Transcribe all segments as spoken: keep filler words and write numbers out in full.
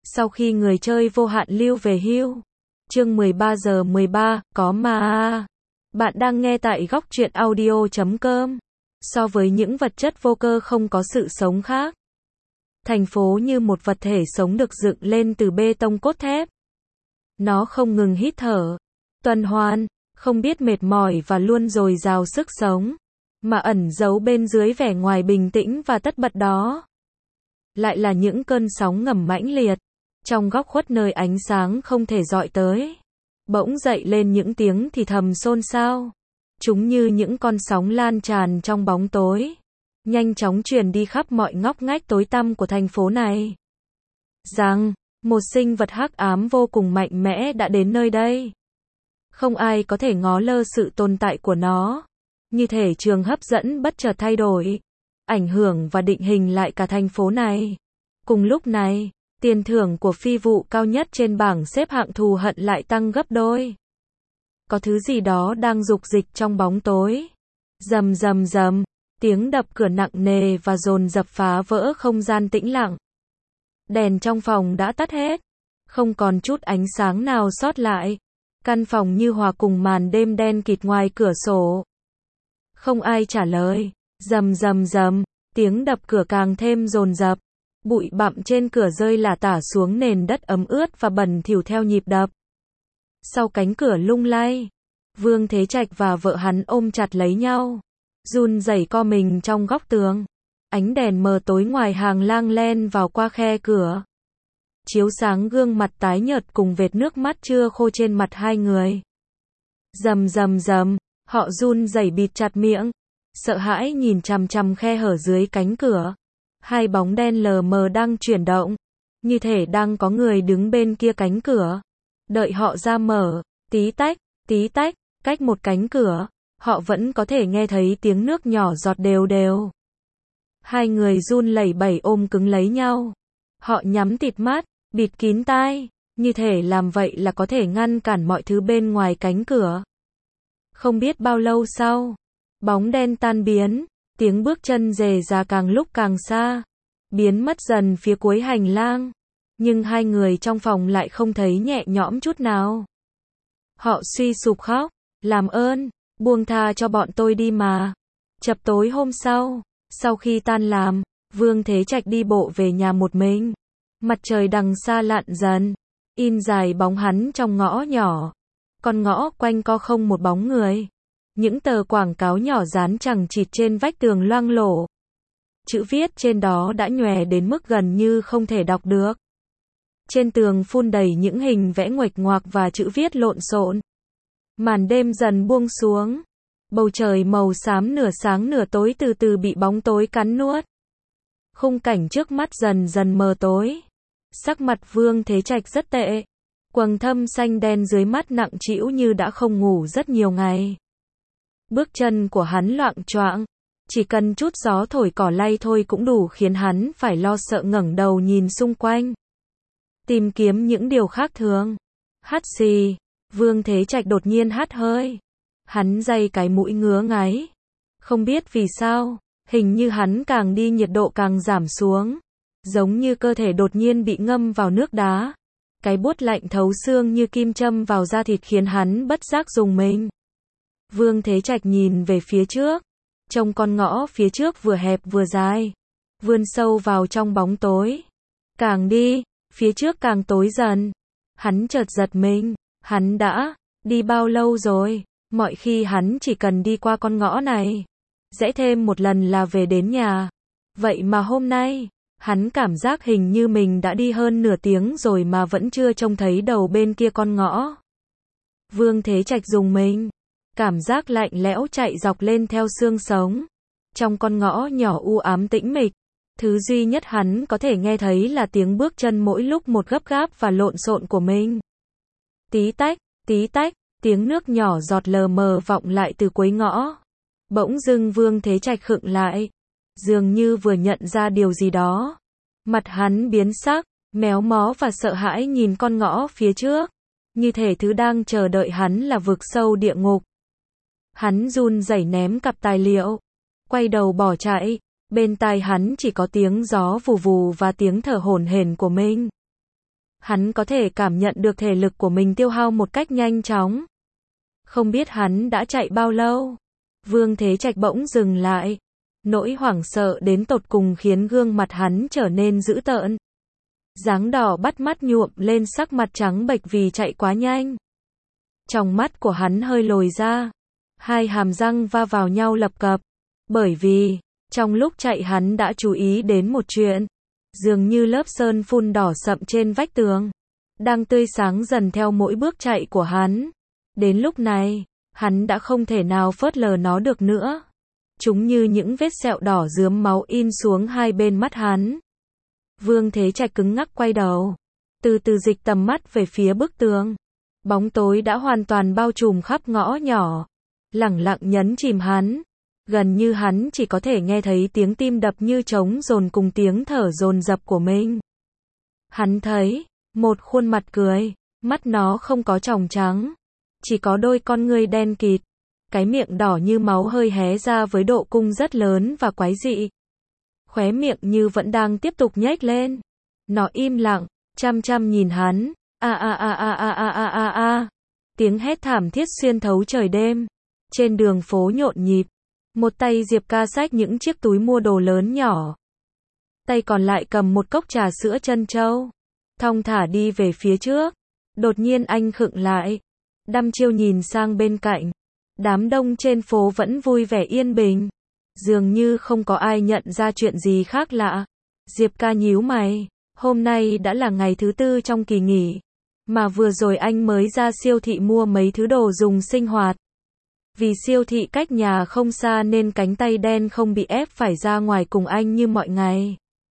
Sau khi người chơi vô hạn lưu về hưu. Chương mười ba giờ mười ba, có mà. Bạn đang nghe tại góc truyện audio chấm com. So với những vật chất vô cơ không có sự sống khác, thành phố như một vật thể sống được dựng lên từ bê tông cốt thép. Nó không ngừng hít thở, tuần hoàn, không biết mệt mỏi và luôn dồi dào sức sống, mà ẩn giấu bên dưới vẻ ngoài bình tĩnh và tất bật đó lại là những cơn sóng ngầm mãnh liệt. Trong góc khuất nơi ánh sáng không thể dọi tới, bỗng dậy lên những tiếng thì thầm xôn xao. Chúng như những con sóng lan tràn trong bóng tối, nhanh chóng truyền đi khắp mọi ngóc ngách tối tăm của thành phố này. Rằng, một sinh vật hắc ám vô cùng mạnh mẽ đã đến nơi đây. Không ai có thể ngó lơ sự tồn tại của nó. Như thể trường hấp dẫn bất chợt thay đổi, ảnh hưởng và định hình lại cả thành phố này. Cùng lúc này, tiền thưởng của phi vụ cao nhất trên bảng xếp hạng thù hận lại tăng gấp đôi. Có thứ gì đó đang rục dịch trong bóng tối. Rầm rầm rầm, tiếng đập cửa nặng nề và dồn dập phá vỡ không gian tĩnh lặng. Đèn trong phòng đã tắt hết, không còn chút ánh sáng nào sót lại. Căn phòng như hòa cùng màn đêm đen kịt ngoài cửa sổ. Không ai trả lời. Rầm rầm rầm, tiếng đập cửa càng thêm dồn dập. Bụi bặm trên cửa rơi lả tả xuống nền đất ấm ướt và bẩn thỉu theo nhịp đập. Sau cánh cửa lung lay, Vương Thế Trạch và vợ hắn ôm chặt lấy nhau, run rẩy co mình trong góc tường. Ánh đèn mờ tối ngoài hàng lang len vào qua khe cửa, chiếu sáng gương mặt tái nhợt cùng vệt nước mắt chưa khô trên mặt hai người. Rầm rầm rầm, họ run rẩy bịt chặt miệng, sợ hãi nhìn chằm chằm khe hở dưới cánh cửa. Hai bóng đen lờ mờ đang chuyển động, như thể đang có người đứng bên kia cánh cửa, đợi họ ra mở. Tí tách, tí tách, cách một cánh cửa, họ vẫn có thể nghe thấy tiếng nước nhỏ giọt đều đều. Hai người run lẩy bẩy ôm cứng lấy nhau. Họ nhắm tịt mắt, bịt kín tai, như thể làm vậy là có thể ngăn cản mọi thứ bên ngoài cánh cửa. Không biết bao lâu sau, bóng đen tan biến, tiếng bước chân rề rà càng lúc càng xa, biến mất dần phía cuối hành lang. Nhưng hai người trong phòng lại không thấy nhẹ nhõm chút nào. Họ suy sụp khóc, làm ơn, buông tha cho bọn tôi đi mà. Chập tối hôm sau, sau khi tan làm, Vương Thế Trạch đi bộ về nhà một mình. Mặt trời đằng xa lặn dần, in dài bóng hắn trong ngõ nhỏ. Con ngõ quanh co không một bóng người. Những tờ quảng cáo nhỏ dán chằng chịt trên vách tường loang lổ. Chữ viết trên đó đã nhòe đến mức gần như không thể đọc được. Trên tường phun đầy những hình vẽ nguệch ngoạc và chữ viết lộn xộn. Màn đêm dần buông xuống. Bầu trời màu xám nửa sáng nửa tối từ từ bị bóng tối cắn nuốt. Khung cảnh trước mắt dần dần mờ tối. Sắc mặt Vương Thế Trạch rất tệ. Quầng thâm xanh đen dưới mắt nặng trĩu như đã không ngủ rất nhiều ngày. Bước chân của hắn loạng choạng. Chỉ cần chút gió thổi cỏ lay thôi cũng đủ khiến hắn phải lo sợ ngẩng đầu nhìn xung quanh, tìm kiếm những điều khác thường. Hắt xì, Vương Thế Trạch đột nhiên hắt hơi. Hắn day cái mũi ngứa ngáy. Không biết vì sao, hình như hắn càng đi nhiệt độ càng giảm xuống. Giống như cơ thể đột nhiên bị ngâm vào nước đá. Cái buốt lạnh thấu xương như kim châm vào da thịt khiến hắn bất giác rùng mình. Vương Thế Trạch nhìn về phía trước. Trông con ngõ phía trước vừa hẹp vừa dài, vươn sâu vào trong bóng tối. Càng đi, phía trước càng tối dần. Hắn chợt giật mình, hắn đã đi bao lâu rồi? Mọi khi hắn chỉ cần đi qua con ngõ này, rẽ thêm một lần là về đến nhà. Vậy mà hôm nay, hắn cảm giác hình như mình đã đi hơn nửa tiếng rồi mà vẫn chưa trông thấy đầu bên kia con ngõ. Vương Thế Trạch rùng mình. Cảm giác lạnh lẽo chạy dọc lên theo xương sống. Trong con ngõ nhỏ u ám tĩnh mịch, thứ duy nhất hắn có thể nghe thấy là tiếng bước chân mỗi lúc một gấp gáp và lộn xộn của mình. Tí tách, tí tách, tiếng nước nhỏ giọt lờ mờ vọng lại từ cuối ngõ. Bỗng dưng Vương Thế Trạch khựng lại, dường như vừa nhận ra điều gì đó. Mặt hắn biến sắc, méo mó và sợ hãi nhìn con ngõ phía trước, như thể thứ đang chờ đợi hắn là vực sâu địa ngục. Hắn run rẩy ném cặp tài liệu, quay đầu bỏ chạy. Bên tai hắn chỉ có tiếng gió vù vù và tiếng thở hổn hển của mình. Hắn có thể cảm nhận được thể lực của mình tiêu hao một cách nhanh chóng. Không biết hắn đã chạy bao lâu. Vương Thế Trạch bỗng dừng lại. Nỗi hoảng sợ đến tột cùng khiến gương mặt hắn trở nên dữ tợn. Dáng đỏ bắt mắt nhuộm lên sắc mặt trắng bệch vì chạy quá nhanh. Trong mắt của hắn hơi lồi ra. Hai hàm răng va vào nhau lập cập. Bởi vì, trong lúc chạy hắn đã chú ý đến một chuyện. Dường như lớp sơn phun đỏ sậm trên vách tường đang tươi sáng dần theo mỗi bước chạy của hắn. Đến lúc này, hắn đã không thể nào phớt lờ nó được nữa. Chúng như những vết sẹo đỏ rướm máu in xuống hai bên mắt hắn. Vương Thế Trạch cứng ngắc quay đầu, từ từ dịch tầm mắt về phía bức tường. Bóng tối đã hoàn toàn bao trùm khắp ngõ nhỏ, lẳng lặng nhấn chìm hắn. Gần như hắn chỉ có thể nghe thấy tiếng tim đập như trống dồn cùng tiếng thở dồn dập của mình. Hắn thấy một khuôn mặt cười, mắt nó không có tròng trắng, chỉ có đôi con ngươi đen kịt, cái miệng đỏ như máu hơi hé ra với độ cung rất lớn và quái dị. Khóe miệng như vẫn đang tiếp tục nhếch lên. Nó im lặng, chăm chăm nhìn hắn. A a a a a a a a a. Tiếng hét thảm thiết xuyên thấu trời đêm. Trên đường phố nhộn nhịp, một tay Diệp Ca xách những chiếc túi mua đồ lớn nhỏ. Tay còn lại cầm một cốc trà sữa trân châu, thong thả đi về phía trước. Đột nhiên anh khựng lại, đăm chiêu nhìn sang bên cạnh. Đám đông trên phố vẫn vui vẻ yên bình, dường như không có ai nhận ra chuyện gì khác lạ. Diệp Ca nhíu mày, hôm nay đã là ngày thứ tư trong kỳ nghỉ, mà vừa rồi anh mới ra siêu thị mua mấy thứ đồ dùng sinh hoạt. Vì siêu thị cách nhà không xa nên cánh tay đen không bị ép phải ra ngoài cùng anh như mọi ngày.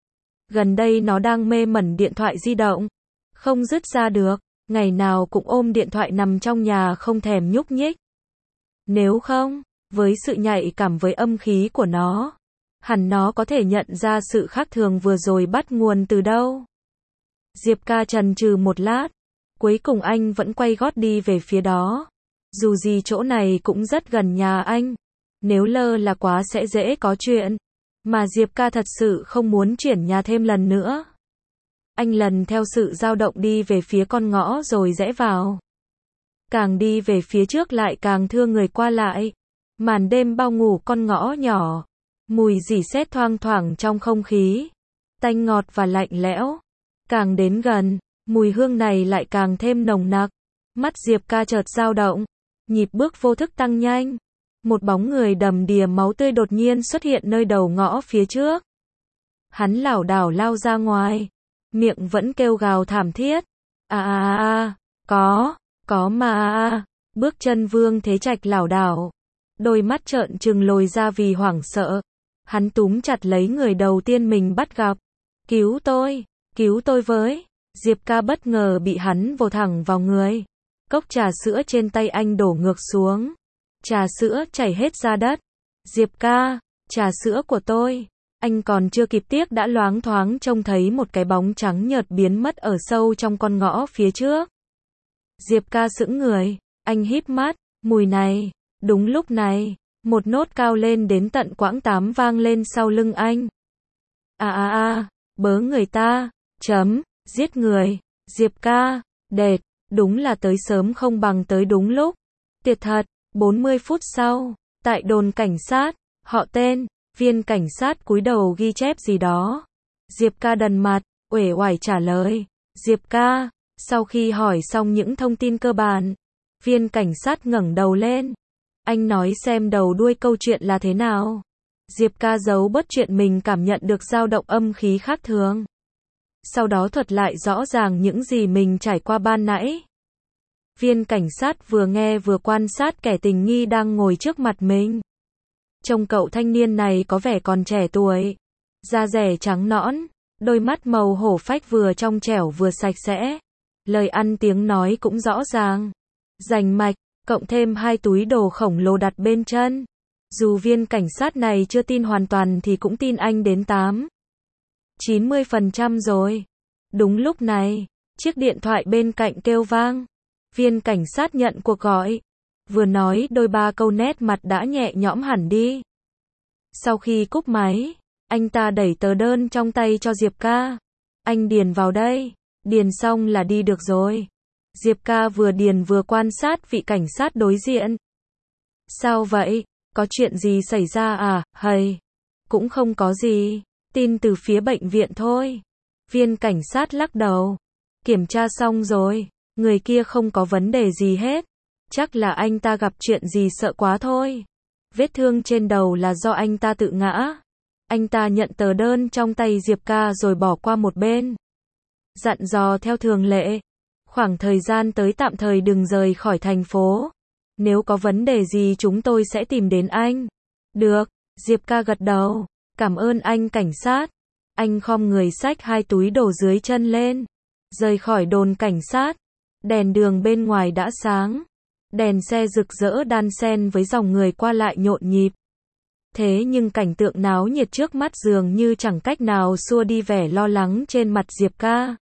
Gần đây nó đang mê mẩn điện thoại di động, không dứt ra được, ngày nào cũng ôm điện thoại nằm trong nhà không thèm nhúc nhích. Nếu không, với sự nhạy cảm với âm khí của nó, hẳn nó có thể nhận ra sự khác thường vừa rồi bắt nguồn từ đâu. Diệp Ca chần chừ một lát, cuối cùng anh vẫn quay gót đi về phía đó. Dù gì chỗ này cũng rất gần nhà anh, nếu lơ là quá sẽ dễ có chuyện, mà Diệp Ca thật sự không muốn chuyển nhà thêm lần nữa. Anh lần theo sự dao động đi về phía con ngõ rồi rẽ vào. Càng đi về phía trước lại càng thưa người qua lại. Màn đêm bao ngủ con ngõ nhỏ, mùi rỉ sét thoang thoảng trong không khí, tanh ngọt và lạnh lẽo. Càng đến gần, mùi hương này lại càng thêm nồng nặc. Mắt Diệp Ca chợt dao động, nhịp bước vô thức tăng nhanh. Một bóng người đầm đìa máu tươi đột nhiên xuất hiện nơi đầu ngõ phía trước. Hắn lảo đảo lao ra ngoài, miệng vẫn kêu gào thảm thiết. À à à, có, có mà à. Bước chân Vương Thế Trạch lảo đảo, đôi mắt trợn trừng lồi ra vì hoảng sợ. Hắn túm chặt lấy người đầu tiên mình bắt gặp. Cứu tôi, cứu tôi với. Diệp Ca bất ngờ bị hắn vồ thẳng vào người. Cốc trà sữa trên tay anh đổ ngược xuống. Trà sữa chảy hết ra đất. Diệp Ca, trà sữa của tôi. Anh còn chưa kịp tiếc đã loáng thoáng trông thấy một cái bóng trắng nhợt biến mất ở sâu trong con ngõ phía trước. Diệp Ca sững người, anh híp mắt, mùi này. Đúng lúc này, một nốt cao lên đến tận quãng tám vang lên sau lưng anh. À à à, bớ người ta, chấm, giết người, Diệp Ca, đệt, đúng là tới sớm không bằng tới đúng lúc. Tuyệt thật, bốn mươi phút sau, tại đồn cảnh sát, họ tên, viên cảnh sát cúi đầu ghi chép gì đó. Diệp Ca đần mặt, uể oải trả lời. Diệp Ca, sau khi hỏi xong những thông tin cơ bản, viên cảnh sát ngẩng đầu lên. Anh nói xem đầu đuôi câu chuyện là thế nào. Diệp Ca giấu bớt chuyện mình cảm nhận được dao động âm khí khác thường. Sau đó thuật lại rõ ràng những gì mình trải qua ban nãy. Viên cảnh sát vừa nghe vừa quan sát kẻ tình nghi đang ngồi trước mặt mình. Trông cậu thanh niên này có vẻ còn trẻ tuổi. Da dẻ trắng nõn, đôi mắt màu hổ phách vừa trong trẻo vừa sạch sẽ. Lời ăn tiếng nói cũng rõ ràng, rành mạch, cộng thêm hai túi đồ khổng lồ đặt bên chân. Dù viên cảnh sát này chưa tin hoàn toàn thì cũng tin anh đến tám, chín mươi phần trăm rồi. Đúng lúc này, chiếc điện thoại bên cạnh kêu vang. Viên cảnh sát nhận cuộc gọi. Vừa nói đôi ba câu nét mặt đã nhẹ nhõm hẳn đi. Sau khi cúp máy, anh ta đẩy tờ đơn trong tay cho Diệp Ca. Anh điền vào đây. Điền xong là đi được rồi. Diệp ca vừa điền vừa quan sát vị cảnh sát đối diện. Sao vậy? Có chuyện gì xảy ra à? Hầy. Cũng không có gì. Tin từ phía bệnh viện thôi. Viên cảnh sát lắc đầu. Kiểm tra xong rồi. Người kia không có vấn đề gì hết. Chắc là anh ta gặp chuyện gì sợ quá thôi. Vết thương trên đầu là do anh ta tự ngã. Anh ta nhận tờ đơn trong tay Diệp ca rồi bỏ qua một bên. Dặn dò theo thường lệ. Khoảng thời gian tới tạm thời đừng rời khỏi thành phố. Nếu có vấn đề gì chúng tôi sẽ tìm đến anh. Được, Diệp ca gật đầu. Cảm ơn anh cảnh sát. Anh khom người xách hai túi đồ dưới chân lên. Rời khỏi đồn cảnh sát. Đèn đường bên ngoài đã sáng. Đèn xe rực rỡ đan xen với dòng người qua lại nhộn nhịp. Thế nhưng cảnh tượng náo nhiệt trước mắt dường như chẳng cách nào xua đi vẻ lo lắng trên mặt Diệp ca.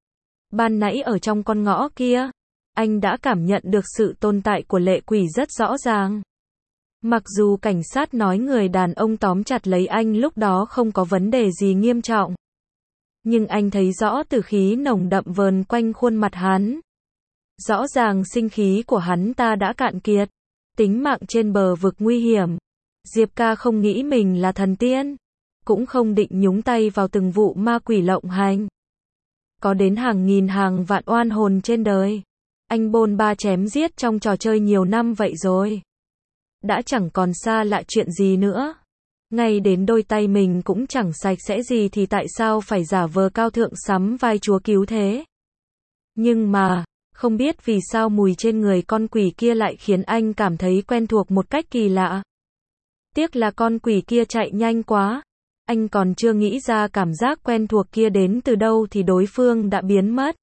Ban nãy ở trong con ngõ kia, anh đã cảm nhận được sự tồn tại của lệ quỷ rất rõ ràng. Mặc dù cảnh sát nói người đàn ông tóm chặt lấy anh lúc đó không có vấn đề gì nghiêm trọng. Nhưng anh thấy rõ tử khí nồng đậm vờn quanh khuôn mặt hắn. Rõ ràng sinh khí của hắn ta đã cạn kiệt. Tính mạng trên bờ vực nguy hiểm. Diệp ca không nghĩ mình là thần tiên. Cũng không định nhúng tay vào từng vụ ma quỷ lộng hành. Có đến hàng nghìn hàng vạn oan hồn trên đời. Anh bôn ba chém giết trong trò chơi nhiều năm vậy rồi. Đã chẳng còn xa lạ chuyện gì nữa. Ngay đến đôi tay mình cũng chẳng sạch sẽ gì thì tại sao phải giả vờ cao thượng sắm vai chúa cứu thế. Nhưng mà, không biết vì sao mùi trên người con quỷ kia lại khiến anh cảm thấy quen thuộc một cách kỳ lạ. Tiếc là con quỷ kia chạy nhanh quá. Anh còn chưa nghĩ ra cảm giác quen thuộc kia đến từ đâu thì đối phương đã biến mất.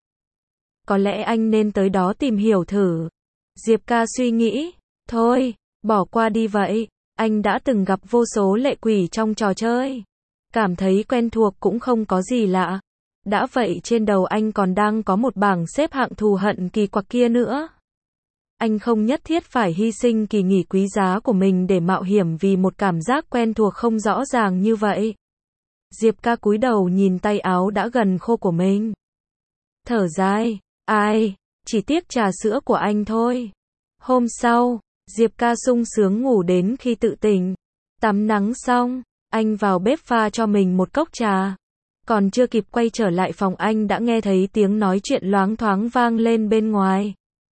Có lẽ anh nên tới đó tìm hiểu thử. Diệp ca suy nghĩ. Thôi, bỏ qua đi vậy. Anh đã từng gặp vô số lệ quỷ trong trò chơi. Cảm thấy quen thuộc cũng không có gì lạ. Đã vậy trên đầu anh còn đang có một bảng xếp hạng thù hận kỳ quặc kia nữa. Anh không nhất thiết phải hy sinh kỳ nghỉ quý giá của mình để mạo hiểm vì một cảm giác quen thuộc không rõ ràng như vậy. Diệp ca cúi đầu nhìn tay áo đã gần khô của mình. Thở dài, ai, chỉ tiếc trà sữa của anh thôi. Hôm sau, Diệp ca sung sướng ngủ đến khi tự tỉnh. Tắm nắng xong, anh vào bếp pha cho mình một cốc trà. Còn chưa kịp quay trở lại phòng anh đã nghe thấy tiếng nói chuyện loáng thoáng vang lên bên ngoài.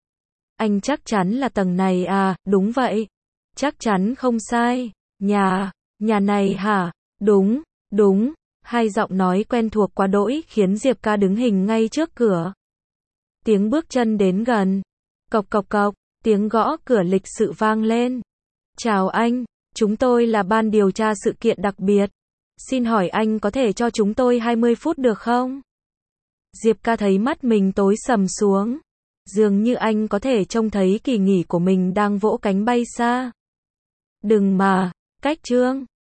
Anh chắc chắn là tầng này à, đúng vậy. Chắc chắn không sai. Nhà, nhà này hả? Đúng, đúng. Hai giọng nói quen thuộc quá đỗi khiến Diệp ca đứng hình ngay trước cửa. Tiếng bước chân đến gần. Cộc cộc cộc, tiếng gõ cửa lịch sự vang lên. Chào anh, chúng tôi là ban điều tra sự kiện đặc biệt. Xin hỏi anh có thể cho chúng tôi hai mươi phút được không? Diệp ca thấy mắt mình tối sầm xuống. Dường như anh có thể trông thấy kỳ nghỉ của mình đang vỗ cánh bay xa. Đừng mà, cách trương.